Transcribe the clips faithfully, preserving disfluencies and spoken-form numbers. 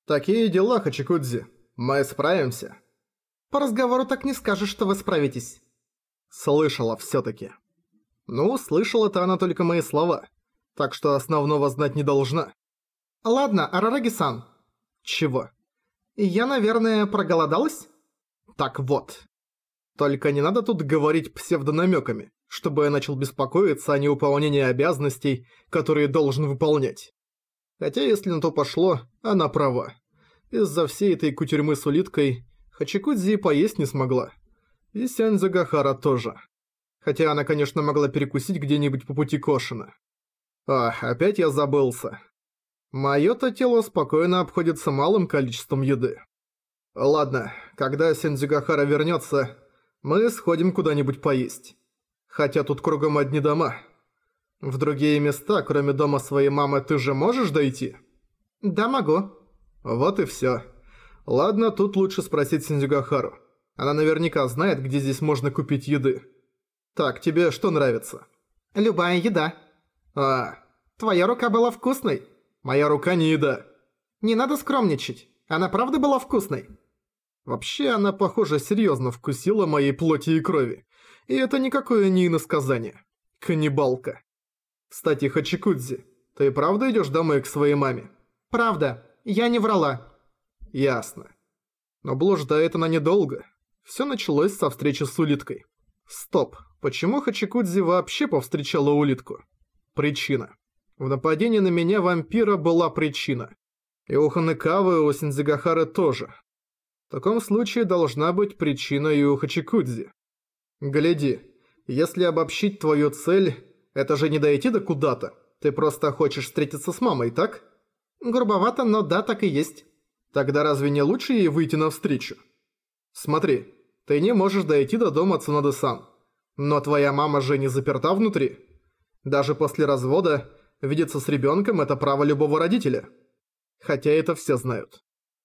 Такие дела, Хачикудзи. Мы справимся. По разговору так не скажешь, что вы справитесь. Слышала всё-таки. Ну, слышала-то она только мои слова. Так что основного знать не должна. Ладно, Арараги-сан. Чего? Я, наверное, проголодалась? Так вот. Только не надо тут говорить псевдонамёками, чтобы я начал беспокоиться о невыполнении обязанностей, которые должен выполнять. Хотя, если на то пошло, она права. Из-за всей этой кутерьмы с улиткой Хачикудзи поесть не смогла. И Сяндзюгахара тоже. Хотя она, конечно, могла перекусить где-нибудь по пути к Ошина. Ах, опять я забылся. Моё-то тело спокойно обходится малым количеством еды. Ладно, когда Сяндзюгахара вернётся, мы сходим куда-нибудь поесть. Хотя тут кругом одни дома. В другие места, кроме дома своей мамы, ты же можешь дойти? Да, могу. Вот и всё. Ладно, тут лучше спросить Сяндзюгахару. Она наверняка знает, где здесь можно купить еды. Так, тебе что нравится? Любая еда. А, Твоя рука была вкусной. моя рука не еда. Не надо скромничать. Она правда была вкусной? Вообще, она, похоже, серьезно вкусила моей плоти и крови. И это никакое не иносказание. Каннибалка. Кстати, Хачикудзи, ты правда идешь домой к своей маме? Правда. Я не врала. Ясно. Но блуждает она недолго. Все началось со встречи с улиткой. Стоп, почему Хачикудзи вообще повстречала улитку? Причина. В нападении на меня вампира была причина. И у Ханекавы, и у Синдзюгахары тоже. В таком случае должна быть причина и у Хачикудзи. Гляди, если обобщить твою цель, это же не дойти до куда-то. Ты просто хочешь встретиться с мамой, так? Грубовато, но да, так и есть. Тогда разве не лучше ей выйти навстречу? Смотри, ты не можешь дойти до дома Цуноды-сан. Но твоя мама же не заперта внутри. Даже после развода видеться с ребенком – это право любого родителя. Хотя это все знают.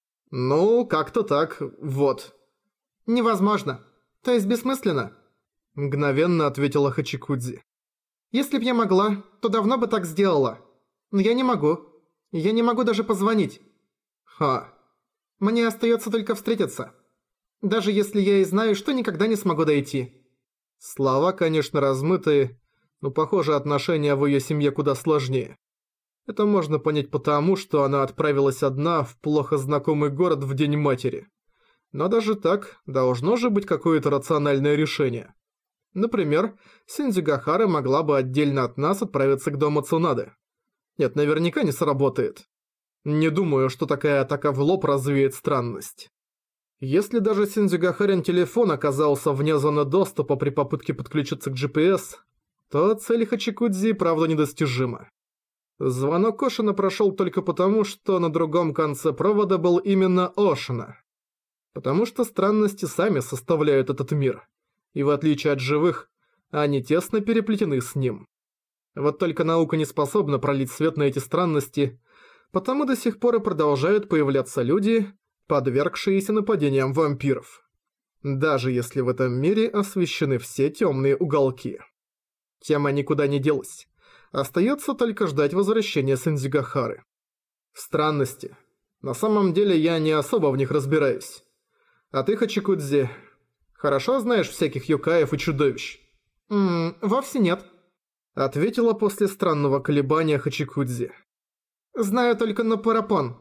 Ну, как-то так, вот. Невозможно. То есть бессмысленно. Мгновенно ответила Хачикудзи. Если б я могла, то давно бы так сделала. Но я не могу. Я не могу даже позвонить. Ха. Мне остается только встретиться. Даже если я и знаю, что никогда не смогу дойти. Слова, конечно, размытые, но, похоже, отношения в ее семье куда сложнее. Это можно понять потому, что она отправилась одна в плохо знакомый город в День Матери. Но даже так, должно же быть какое-то рациональное решение. Например, Синдзюгахара могла бы отдельно от нас отправиться к дому Цунады. Нет, наверняка не сработает. Не думаю, что такая атака в лоб развеет странность. Если даже Синдзюгахарин телефон оказался вне зоны доступа при попытке подключиться к джи пи эс, то цель Хачикудзи правда недостижима. Звонок Ошина прошел только потому, что на другом конце провода был именно Ошина. Потому что странности сами составляют этот мир, и в отличие от живых, они тесно переплетены с ним. Вот только наука не способна пролить свет на эти странности, потому до сих пор и продолжают появляться люди, подвергшиеся нападениям вампиров. Даже если в этом мире освещены все темные уголки. Тема никуда не делась. Остается только ждать возвращения Синдзюгахары. Странности. На самом деле я не особо в них разбираюсь. А ты, Хачикудзи, хорошо знаешь всяких юкаев и чудовищ? Ммм, вовсе нет. Ответила после странного колебания Хачикудзи. Знаю только Нопарапон.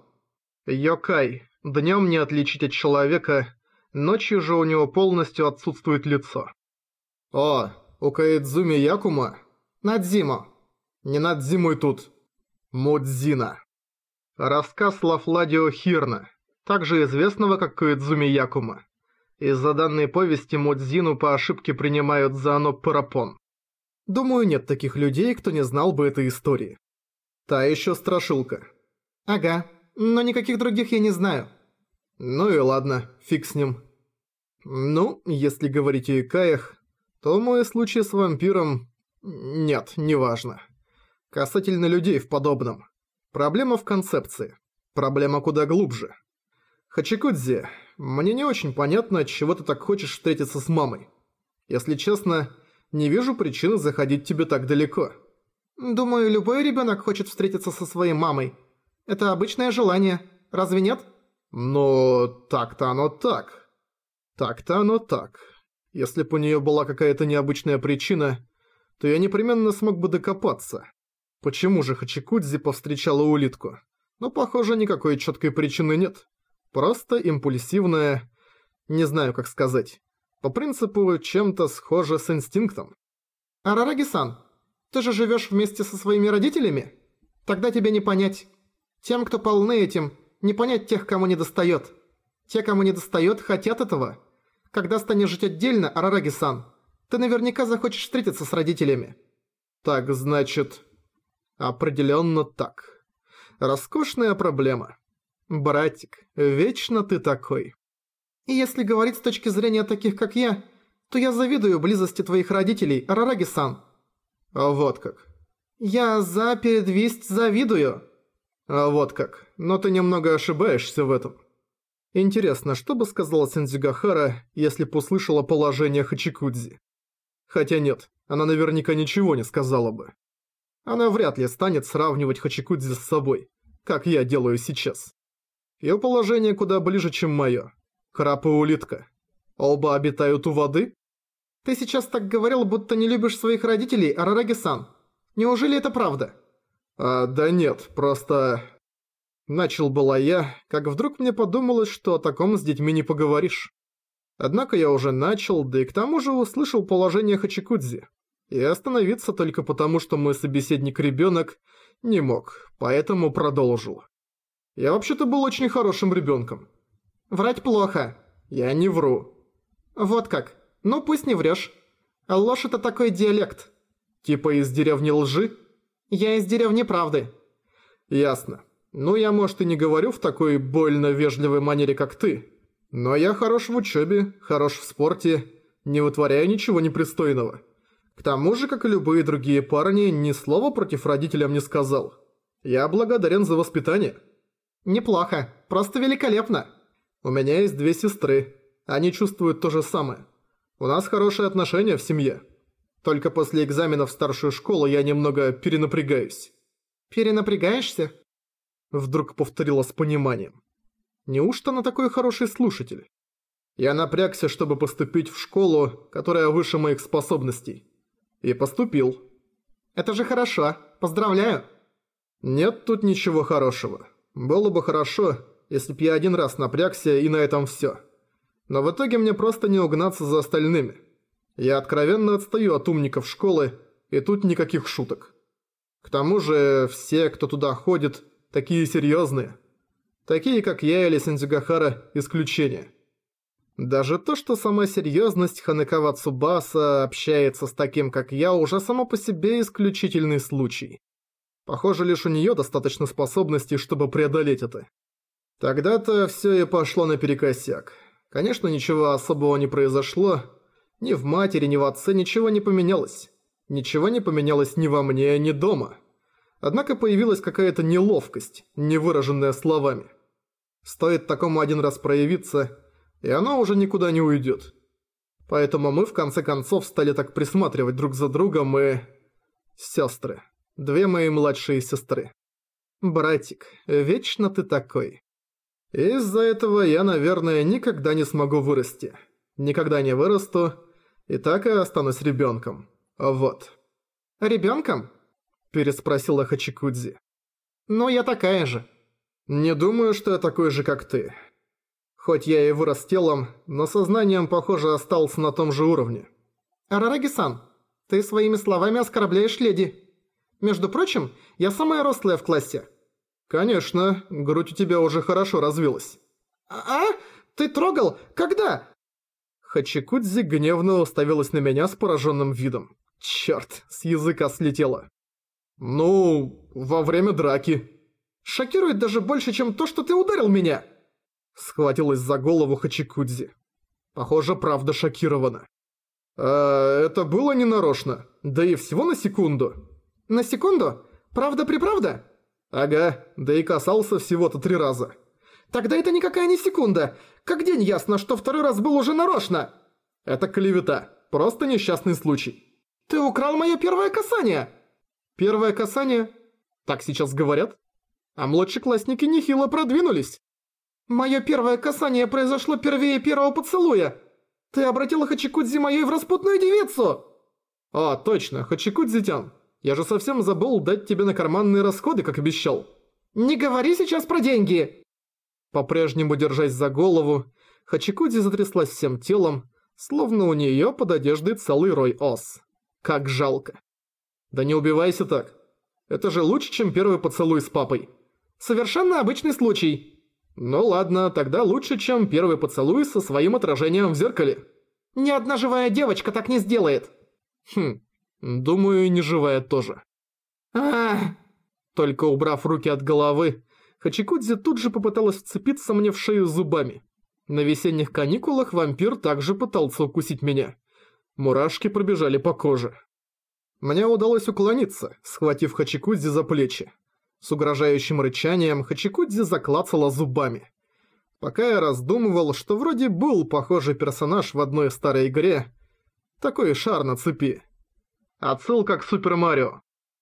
Йокай. Днем не отличить от человека, ночью же у него полностью отсутствует лицо. О, у Каэдзуми Якума? Надзимо. Не Надзимой тут. Мудзина. Рассказ Лафладио Хирна, также известного как Каэдзуми Якума. Из-за данной повести Мудзину по ошибке принимают за Нопарапон. Думаю, нет таких людей, кто не знал бы этой истории. Та еще страшилка. Ага, но никаких других я не знаю. Ну и ладно, фиг с ним. Ну, если говорить о икаях, то мой случай с вампиром... Нет, неважно. Касательно людей в подобном. Проблема в концепции. Проблема куда глубже. Хачикудзи, мне не очень понятно, отчего ты так хочешь встретиться с мамой. Если честно, не вижу причины заходить тебе так далеко. Думаю, любой ребенок хочет встретиться со своей мамой. Это обычное желание, разве нет? Но так-то оно так. Так-то оно так. Если бы у нее была какая-то необычная причина, то я непременно смог бы докопаться. Почему же Хачикудзи повстречала улитку? Но, похоже, никакой четкой причины нет. Просто импульсивная... Не знаю, как сказать. По принципу, чем-то схоже с инстинктом. Арараги-сан, ты же живешь вместе со своими родителями? Тогда тебе не понять. Тем, кто полны этим, не понять тех, кому недостает. Те, кому недостает, хотят этого. Когда станешь жить отдельно, Арараги-сан, ты наверняка захочешь встретиться с родителями. Так, значит... Определенно так. Роскошная проблема. Братик, вечно ты такой. И если говорить с точки зрения таких, как я, то я завидую близости твоих родителей, Арараги-сан. А вот как. Я за передвисть завидую. А вот как. Но ты немного ошибаешься в этом. Интересно, что бы сказала Сэндзюгахара, если бы услышала положение Хачикудзи? Хотя нет, она наверняка ничего не сказала бы. Она вряд ли станет сравнивать Хачикудзи с собой, как я делаю сейчас. Её положение куда ближе, чем моё. Краб и улитка. Оба обитают у воды? Ты сейчас так говорил, будто не любишь своих родителей, Арараги-сан. Неужели это правда? А, да нет, просто... Начал была я, как вдруг мне подумалось, что о таком с детьми не поговоришь. Однако я уже начал, да и к тому же услышал положение Хачикудзи. И остановиться только потому, что мой собеседник-ребёнок не мог, поэтому продолжил. Я вообще-то был очень хорошим ребёнком. Врать плохо. Я не вру. Вот как. Ну пусть не врёшь. Ложь — это такой диалект. Типа из деревни лжи? Я из деревни правды. Ясно. Ну я, может, и не говорю в такой больно вежливой манере, как ты. Но я хорош в учёбе, хорош в спорте, не вытворяю ничего непристойного. К тому же, как и любые другие парни, ни слова против родителям не сказал. Я благодарен за воспитание. Неплохо. Просто великолепно. У меня есть две сестры. Они чувствуют то же самое. У нас хорошие отношения в семье. Только после экзаменов в старшую школу я немного перенапрягаюсь. Перенапрягаешься? Вдруг повторила с пониманием. Неужто она такой хороший слушатель? Я напрягся, чтобы поступить в школу, которая выше моих способностей. И поступил. Это же хорошо. Поздравляю. Нет тут ничего хорошего. Было бы хорошо, если б я один раз напрягся и на этом всё. Но в итоге мне просто не угнаться за остальными. Я откровенно отстаю от умников школы, и тут никаких шуток. К тому же все, кто туда ходит, такие серьёзные. Такие, как я или Сэндзюгахара, исключение. Даже то, что сама серьёзность Ханекава Цубаса общается с таким, как я, уже само по себе исключительный случай. Похоже, лишь у неё достаточно способностей, чтобы преодолеть это. Тогда-то всё и пошло наперекосяк. Конечно, ничего особого не произошло. Ни в матери, ни в отце ничего не поменялось. Ничего не поменялось ни во мне, ни дома. Однако появилась какая-то неловкость, не выраженная словами. Стоит такому один раз проявиться, и оно уже никуда не уйдет. Поэтому мы в конце концов стали так присматривать друг за другом и... Сестры. Две мои младшие сестры. Братик, вечно ты такой. Из-за этого я, наверное, никогда не смогу вырасти. Никогда не вырасту, и так и останусь ребенком. Вот. Ребенком? Переспросила Хачикудзи. Ну, я такая же. Не думаю, что я такой же, как ты. Хоть я и вырос телом, но сознанием, похоже, остался на том же уровне. Арараги-сан, ты своими словами оскорбляешь леди. Между прочим, я самая рослая в классе. Конечно, грудь у тебя уже хорошо развилась. А? Ты трогал? Когда? Хачикудзи гневно уставилась на меня с пораженным видом. Чёрт, с языка слетело. Ну, во время драки. Шокирует даже больше, чем то, что ты ударил меня. Схватилась за голову Хачикудзи. Похоже, правда шокирована. А, это было ненарочно, да и всего на секунду. На секунду? Правда-приправда? Ага, да и касался всего-то три раза. Тогда это никакая не секунда. Как день ясно, что второй раз был уже нарочно. Это клевета. Просто несчастный случай. Ты украл мое первое касание. Первое касание? Так сейчас говорят? А младшеклассники нехило продвинулись. Моё первое касание произошло первее первого поцелуя. Ты обратила Хачикудзи моей в распутную девицу. А, точно, Хачикудзи-тян. Я же совсем забыл дать тебе на карманные расходы, как обещал. Не говори сейчас про деньги. По-прежнему держась за голову, Хачикудзи затряслась всем телом, словно у неё под одеждой целый рой ос. Как жалко. Да не убивайся так. Это же лучше, чем первый поцелуй с папой. Совершенно обычный случай. Ну ладно, тогда лучше, чем первый поцелуй со своим отражением в зеркале. Ни одна живая девочка так не сделает. Хм, думаю, не живая тоже. Ах. Только убрав руки от головы, Хачикудзи тут же попыталась вцепиться мне в шею зубами. На весенних каникулах вампир также пытался укусить меня. Мурашки пробежали по коже. Мне удалось уклониться, схватив Хачикудзи за плечи. С угрожающим рычанием Хачикудзи заклацала зубами. Пока я раздумывал, что вроде был похожий персонаж в одной старой игре, такой шар на цепи. Отсылка к Супер Марио.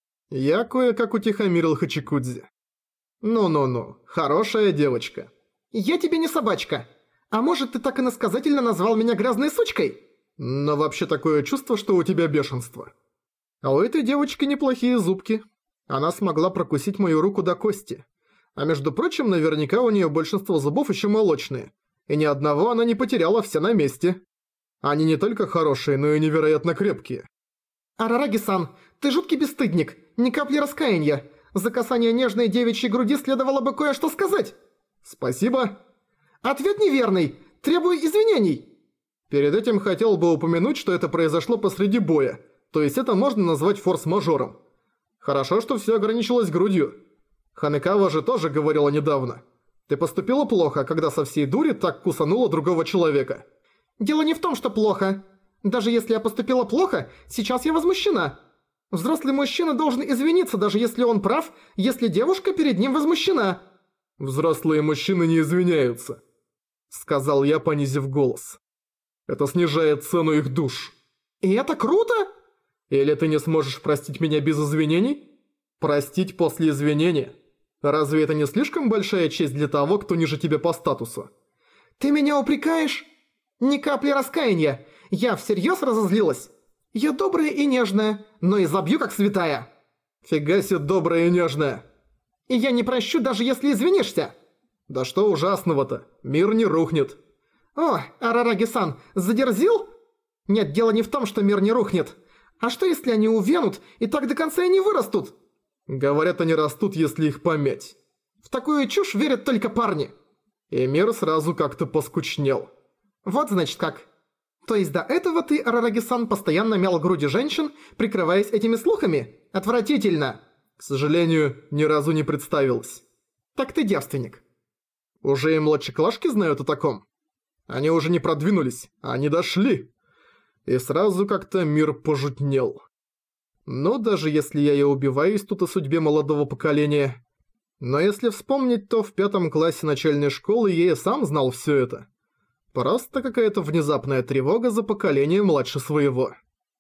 Я кое-как утихомирил Хачикудзи. Ну-ну-ну, хорошая девочка. Я тебе не собачка. А может, ты так иносказательно назвал меня грязной сучкой? Но вообще такое чувство, что у тебя бешенство. А у этой девочки неплохие зубки. Она смогла прокусить мою руку до кости. А между прочим, наверняка у нее большинство зубов еще молочные. И ни одного она не потеряла, все на месте. Они не только хорошие, но и невероятно крепкие. Арараги-сан, ты жуткий бесстыдник, ни капли раскаяния. За касание нежной девичьей груди следовало бы кое-что сказать. Спасибо. Ответ неверный. Требую извинений. Перед этим хотел бы упомянуть, что это произошло посреди боя. То есть это можно назвать форс-мажором. Хорошо, что все ограничилось грудью. Ханекава же тоже говорила недавно. Ты поступила плохо, когда со всей дури так кусанула другого человека. Дело не в том, что плохо. Даже если я поступила плохо, сейчас я возмущена. Взрослый мужчина должен извиниться, даже если он прав, если девушка перед ним возмущена. Взрослые мужчины не извиняются, сказал я, понизив голос. Это снижает цену их душ. И это круто? Или ты не сможешь простить меня без извинений? Простить после извинения? Разве это не слишком большая честь для того, кто ниже тебя по статусу? Ты меня упрекаешь? Ни капли раскаяния. Я всерьез разозлилась. Я добрая и нежная, но и забью как святая. Фига себе добрая и нежная. И я не прощу, даже если извинишься. Да что ужасного-то? Мир не рухнет. О, Арараги-сан, задерзил? Нет, дело не в том, что мир не рухнет. А что если они увянут и так до конца и не вырастут? Говорят, они растут, если их помять. В такую чушь верят только парни. И мир сразу как-то поскучнел. Вот значит как. То есть до этого ты, Арараги-сан, постоянно мял груди женщин, прикрываясь этими слухами? Отвратительно. К сожалению, ни разу не представилось. Так ты девственник. Уже и младшеклашки знают о таком. Они уже не продвинулись, а они дошли. И сразу как-то мир пожутнел. Но даже если я и убиваюсь тут о судьбе молодого поколения... Но если вспомнить, то в пятом классе начальной школы я и сам знал все это. Просто какая-то внезапная тревога за поколение младше своего.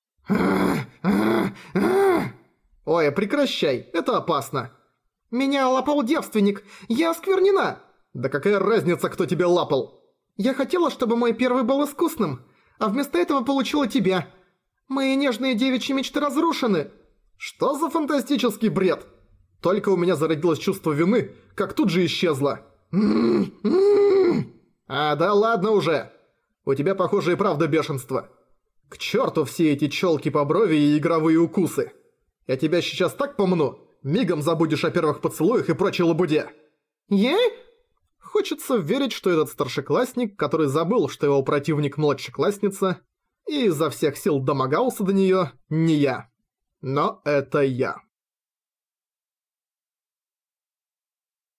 Ой, прекращай, это опасно. Меня лапал девственник, я осквернена. Да какая разница, кто тебя лапал? Я хотела, чтобы мой первый был искусным, а вместо этого получила тебя. Мои нежные девичьи мечты разрушены. Что за фантастический бред? Только у меня зародилось чувство вины, как тут же исчезло. А, да ладно уже. У тебя, похоже, и правда бешенство. К черту все эти челки по брови и игровые укусы. Я тебя сейчас так помну, мигом забудешь о первых поцелуях и прочей лабуде. Я? Хочется верить, что этот старшеклассник, который забыл, что его противник младшеклассница, и изо всех сил домогался до неё, не я. Но это я.